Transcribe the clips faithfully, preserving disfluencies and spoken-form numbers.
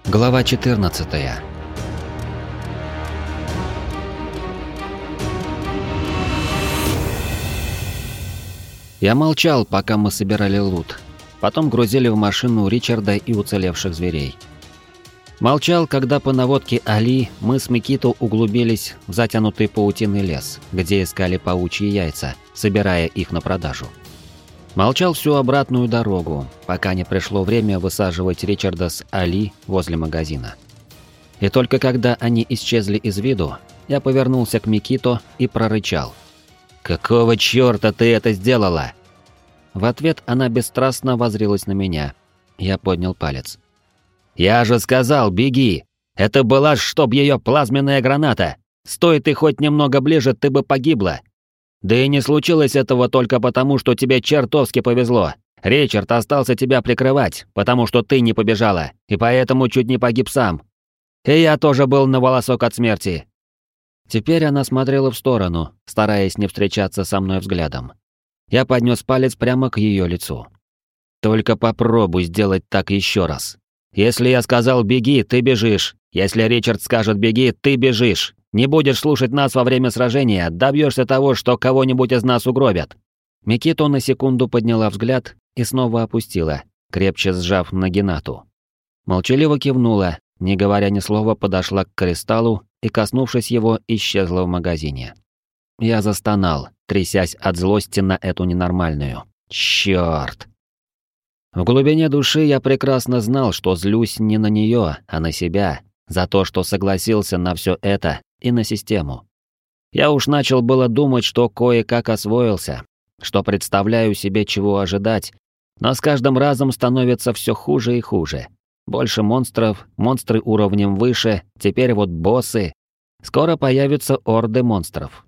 Глава четырнадцатая. Я молчал, пока мы собирали лут. Потом грузили в машину Ричарда и уцелевших зверей. Молчал, когда по наводке Али мы с Микито углубились в затянутый паутиной лес, где искали паучьи яйца, собирая их на продажу. Молчал всю обратную дорогу, пока не пришло время высаживать Ричарда с Али возле магазина. И только когда они исчезли из виду, я повернулся к Микито и прорычал: «Какого чёрта ты это сделала?» В ответ она бесстрастно воззрилась на меня. Я поднял палец. «Я же сказал, беги! Это была ж чтоб её плазменная граната! Стой ты хоть немного ближе, ты бы погибла! Да и не случилось этого только потому, что тебе чертовски повезло. Ричард остался тебя прикрывать, потому что ты не побежала, и поэтому чуть не погиб сам. И я тоже был на волосок от смерти». Теперь она смотрела в сторону, стараясь не встречаться со мной взглядом. Я поднес палец прямо к ее лицу. «Только попробуй сделать так еще раз. Если я сказал «беги», ты бежишь. Если Ричард скажет «беги», ты бежишь. Не будешь слушать нас во время сражения, добьешься того, что кого-нибудь из нас угробят». Микито на секунду подняла взгляд и снова опустила, крепче сжав Нагинату. Молчаливо кивнула, не говоря ни слова, подошла к кристаллу и, коснувшись его, исчезла в магазине. Я застонал, трясясь от злости на эту ненормальную. Чёрт! В глубине души я прекрасно знал, что злюсь не на неё, а на себя, за то, что согласился на всё это и на систему. Я уж начал было думать, что кое-как освоился, что представляю себе, чего ожидать, но с каждым разом становится всё хуже и хуже. Больше монстров, монстры уровнем выше, теперь вот боссы. Скоро появятся орды монстров.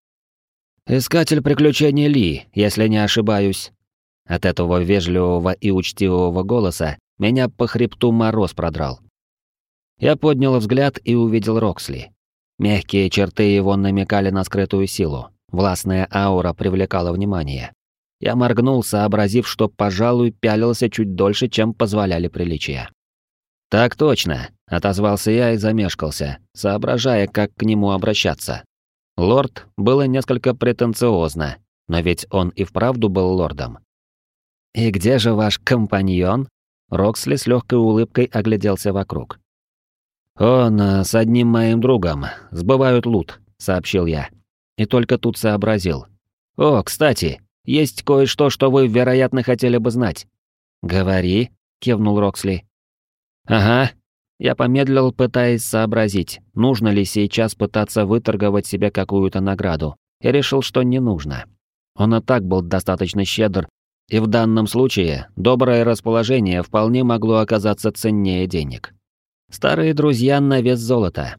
Искатель приключений Ли, если не ошибаюсь. От этого вежливого и учтивого голоса меня по хребту мороз продрал. Я поднял взгляд и увидел Роксли. Мягкие черты его намекали на скрытую силу. Властная аура привлекала внимание. Я моргнул, сообразив, что, пожалуй, пялился чуть дольше, чем позволяли приличия. «Так точно», — отозвался я и замешкался, соображая, как к нему обращаться. Лорд было несколько претенциозно, но ведь он и вправду был лордом. «И где же ваш компаньон?» Роксли с легкой улыбкой огляделся вокруг. «Он э, с одним моим другом сбывают лут», — сообщил я. И только тут сообразил. «О, кстати, есть кое-что, что вы, вероятно, хотели бы знать». «Говори», — кивнул Роксли. «Ага». Я помедлил, пытаясь сообразить, нужно ли сейчас пытаться выторговать себе какую-то награду, и решил, что не нужно. Он и так был достаточно щедр, и в данном случае доброе расположение вполне могло оказаться ценнее денег. Старые друзья на вес золота.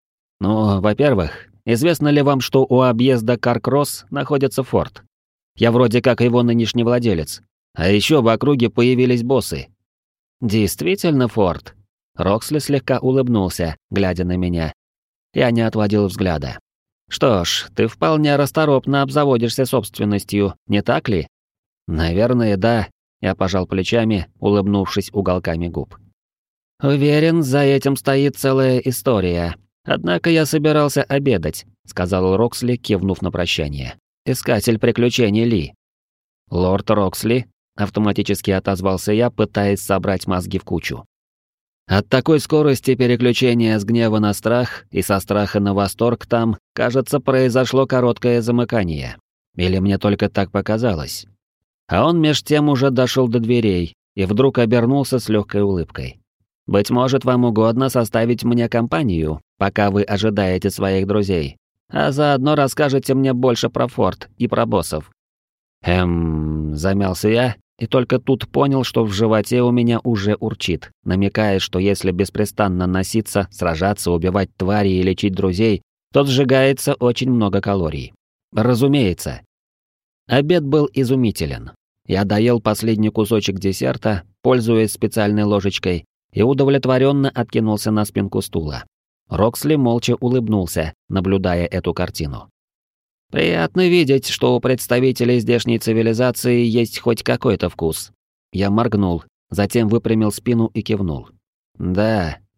Ну, во-первых, известно ли вам, что у объезда Каркросс находится форт? Я вроде как его нынешний владелец. А еще в округе появились боссы. Действительно форт? Роксли слегка улыбнулся, глядя на меня. Я не отводил взгляда. Что ж, ты вполне расторопно обзаводишься собственностью, не так ли? Наверное, да. Я пожал плечами, улыбнувшись уголками губ. «Уверен, за этим стоит целая история. Однако я собирался обедать», — сказал Роксли, кивнув на прощание. «Искатель приключений Ли». «Лорд Роксли?» — автоматически отозвался я, пытаясь собрать мозги в кучу. От такой скорости переключения с гнева на страх и со страха на восторг там, кажется, произошло короткое замыкание. Или мне только так показалось. А он меж тем уже дошел до дверей и вдруг обернулся с легкой улыбкой. «Быть может, вам угодно составить мне компанию, пока вы ожидаете своих друзей, а заодно расскажете мне больше про форт и про боссов». «Эм...» — замялся я, и только тут понял, что в животе у меня уже урчит, намекая, что если беспрестанно носиться, сражаться, убивать тварей и лечить друзей, то сжигается очень много калорий. Разумеется. Обед был изумителен. Я доел последний кусочек десерта, пользуясь специальной ложечкой, и удовлетворенно откинулся на спинку стула. Роксли молча улыбнулся, наблюдая эту картину. «Приятно видеть, что у представителей здешней цивилизации есть хоть какой-то вкус». Я моргнул, затем выпрямил спину и кивнул. «Да,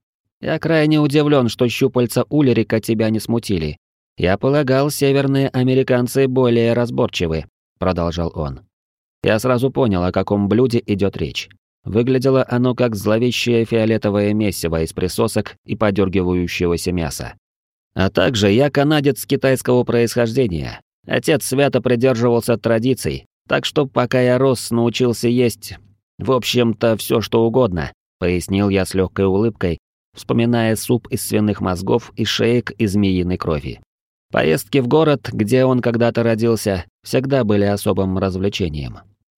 Я крайне удивлен, что щупальца Ульрика тебя не смутили. Я полагал, северные американцы более разборчивы, продолжал он. Я сразу понял, о каком блюде идет речь. Выглядело оно как зловещее фиолетовое месиво из присосок и подергивающегося мяса. А также я канадец китайского происхождения. Отец свято придерживался традиций, так что пока я рос, научился есть, в общем-то, все что угодно, пояснил я с легкой улыбкой, вспоминая суп из свиных мозгов и шеек из змеиной крови. Поездки в город, где он когда-то родился, всегда были особым развлечением.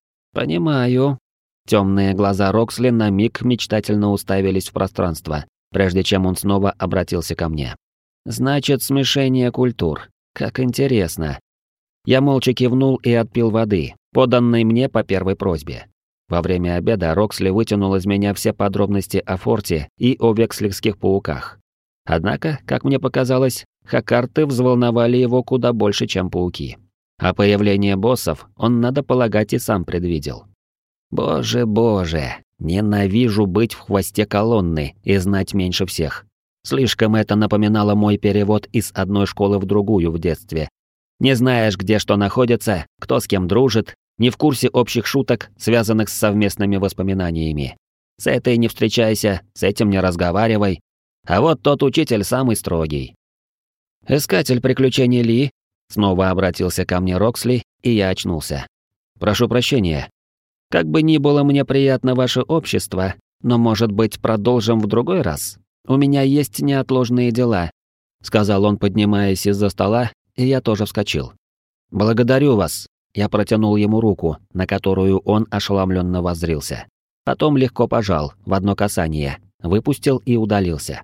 «Понимаю». Темные глаза Роксли на миг мечтательно уставились в пространство, прежде чем он снова обратился ко мне. «Значит, смешение культур. Как интересно». Я молча кивнул и отпил воды, поданной мне по первой просьбе. Во время обеда Роксли вытянул из меня все подробности о форте и о векслерских пауках. Однако, как мне показалось, хакарты взволновали его куда больше, чем пауки. А появление боссов он, надо полагать, и сам предвидел. Боже, боже, ненавижу быть в хвосте колонны и знать меньше всех. Слишком это напоминало мой перевод из одной школы в другую в детстве. Не знаешь, где что находится, кто с кем дружит, не в курсе общих шуток, связанных с совместными воспоминаниями. С этой не встречайся, с этим не разговаривай. А вот тот учитель самый строгий. «Искатель приключений Ли», — снова обратился ко мне Роксли, и я очнулся. «Прошу прощения. Как бы ни было мне приятно ваше общество, но, может быть, продолжим в другой раз? У меня есть неотложные дела», — сказал он, поднимаясь из-за стола, и я тоже вскочил. «Благодарю вас», — я протянул ему руку, на которую он ошеломленно воззрился. Потом легко пожал, в одно касание, выпустил и удалился.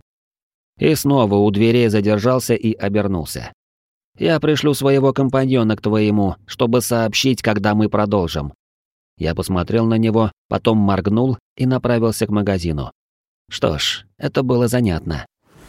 И снова у дверей задержался и обернулся. «Я пришлю своего компаньона к твоему, чтобы сообщить, когда мы продолжим». Я посмотрел на него, потом моргнул и направился к магазину. Что ж, это было занятно.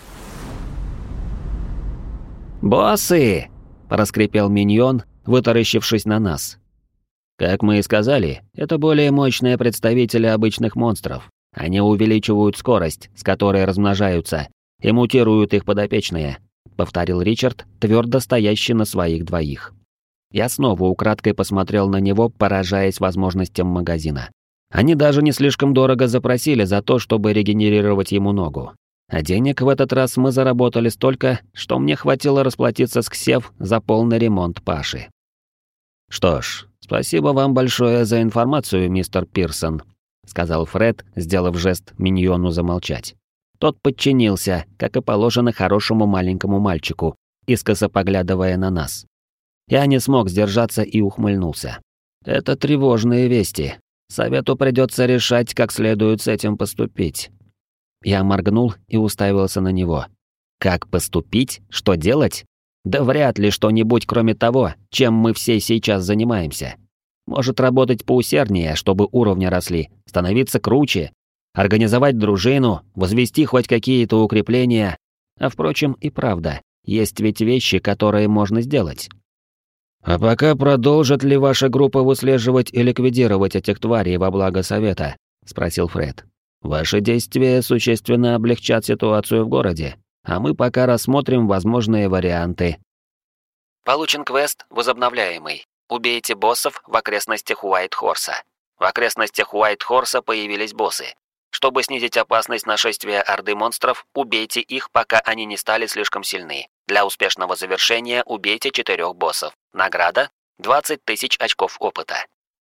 «Боссы!» – проскрипел миньон, вытаращившись на нас. Как мы и сказали, это более мощные представители обычных монстров. Они увеличивают скорость, с которой размножаются, и мутируют их подопечные, повторил Ричард, твердо стоящий на своих двоих. Я снова украдкой посмотрел на него, поражаясь возможностям магазина. Они даже не слишком дорого запросили за то, чтобы регенерировать ему ногу. А денег в этот раз мы заработали столько, что мне хватило расплатиться с Ксев за полный ремонт Паши. «Что ж, спасибо вам большое за информацию, мистер Пирсон», сказал Фред, сделав жест миньону замолчать. Тот подчинился, как и положено хорошему маленькому мальчику, искоса поглядывая на нас. Я не смог сдержаться и ухмыльнулся. «Это тревожные вести. Совету придется решать, как следует с этим поступить». Я моргнул и уставился на него. «Как поступить? Что делать? Да вряд ли что-нибудь, кроме того, чем мы все сейчас занимаемся. Может, работать поусерднее, чтобы уровни росли, становиться круче, организовать дружину, возвести хоть какие-то укрепления. А впрочем, и правда, есть ведь вещи, которые можно сделать». «А пока продолжит ли ваша группа выслеживать и ликвидировать этих тварей во благо Совета?» — спросил Фред. «Ваши действия существенно облегчат ситуацию в городе, а мы пока рассмотрим возможные варианты». Получен квест «Возобновляемый». Убейте боссов в окрестностях Уайт-Хорса. В окрестностях Уайт-Хорса появились боссы. Чтобы снизить опасность нашествия орды монстров, убейте их, пока они не стали слишком сильны. Для успешного завершения убейте четырех боссов. Награда – двадцать тысяч очков опыта.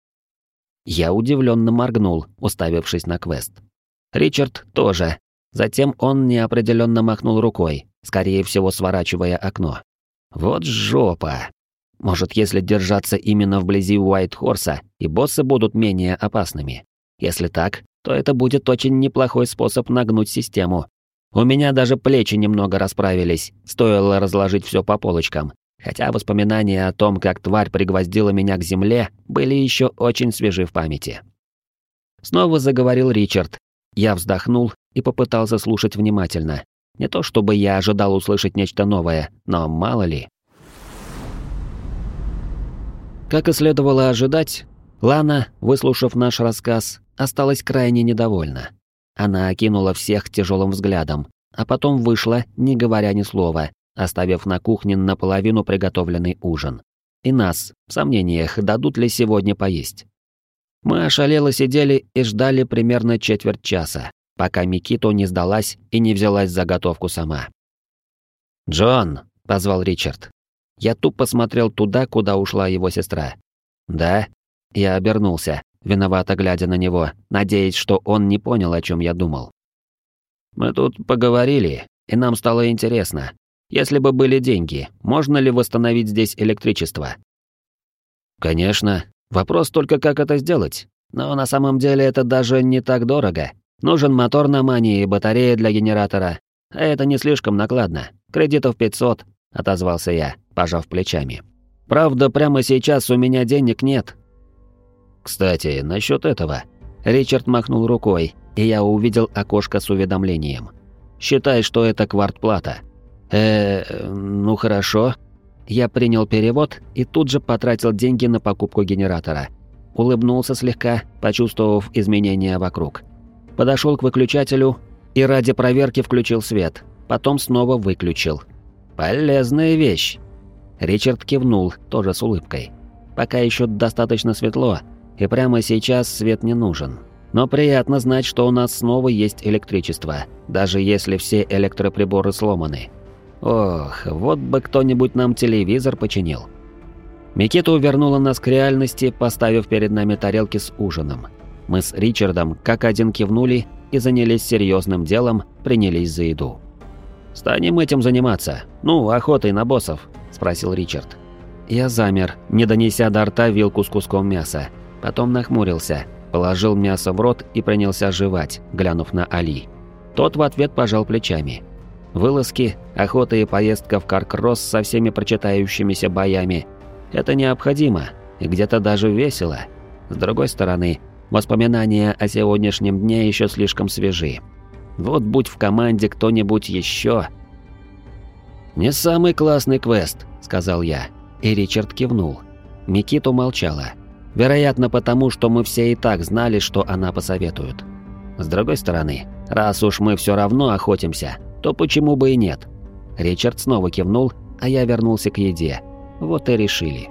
Я удивленно моргнул, уставившись на квест. Ричард тоже. Затем он неопределенно махнул рукой, скорее всего сворачивая окно. Вот жопа. Может, если держаться именно вблизи Уайт-Хорса, и боссы будут менее опасными. Если так, то это будет очень неплохой способ нагнуть систему. У меня даже плечи немного расправились, стоило разложить все по полочкам, хотя воспоминания о том, как тварь пригвоздила меня к земле, были еще очень свежи в памяти. Снова заговорил Ричард. Я вздохнул и попытался слушать внимательно. Не то чтобы я ожидал услышать нечто новое, но мало ли. Как и следовало ожидать, Лана, выслушав наш рассказ, осталась крайне недовольна. Она окинула всех тяжелым взглядом, а потом вышла, не говоря ни слова, оставив на кухне наполовину приготовленный ужин. И нас, в сомнениях, дадут ли сегодня поесть. Мы ошалело сидели и ждали примерно четверть часа, пока Микито не сдалась и не взялась за готовку сама. «Джон!» — позвал Ричард. Я тупо смотрел туда, куда ушла его сестра. «Да?» Я обернулся, виновато глядя на него, надеясь, что он не понял, о чем я думал. «Мы тут поговорили, и нам стало интересно. Если бы были деньги, можно ли восстановить здесь электричество?» «Конечно. Вопрос только, как это сделать. Но на самом деле это даже не так дорого. Нужен мотор на мане и батарея для генератора. А это не слишком накладно. Кредитов пятьсот», — отозвался я, пожав плечами. «Правда, прямо сейчас у меня денег нет». «Кстати, насчет этого». Ричард махнул рукой, и я увидел окошко с уведомлением. «Считай, что это квартплата». «Э, ну хорошо». Я принял перевод и тут же потратил деньги на покупку генератора. Улыбнулся слегка, почувствовав изменения вокруг. Подошел к выключателю и ради проверки включил свет, потом снова выключил. «Полезная вещь». Ричард кивнул, тоже с улыбкой. «Пока еще достаточно светло, и прямо сейчас свет не нужен. Но приятно знать, что у нас снова есть электричество, даже если все электроприборы сломаны. Ох, вот бы кто-нибудь нам телевизор починил». Микито вернула нас к реальности, поставив перед нами тарелки с ужином. Мы с Ричардом как один кивнули и занялись серьезным делом, принялись за еду. «Станем этим заниматься? Ну, охотой на боссов?» – спросил Ричард. Я замер, не донеся до рта вилку с куском мяса. Потом нахмурился, положил мясо в рот и принялся жевать, глянув на Али. Тот в ответ пожал плечами. Вылазки, охота и поездка в Каркросс со всеми прочитающимися боями – это необходимо и где-то даже весело. С другой стороны, воспоминания о сегодняшнем дне еще слишком свежи. Вот будь в команде кто-нибудь еще. «Не самый классный квест», — сказал я, и Ричард кивнул. Микито молчала. Вероятно, потому что мы все и так знали, что она посоветует. С другой стороны, раз уж мы все равно охотимся, то почему бы и нет? Ричард снова кивнул, а я вернулся к еде. Вот и решили.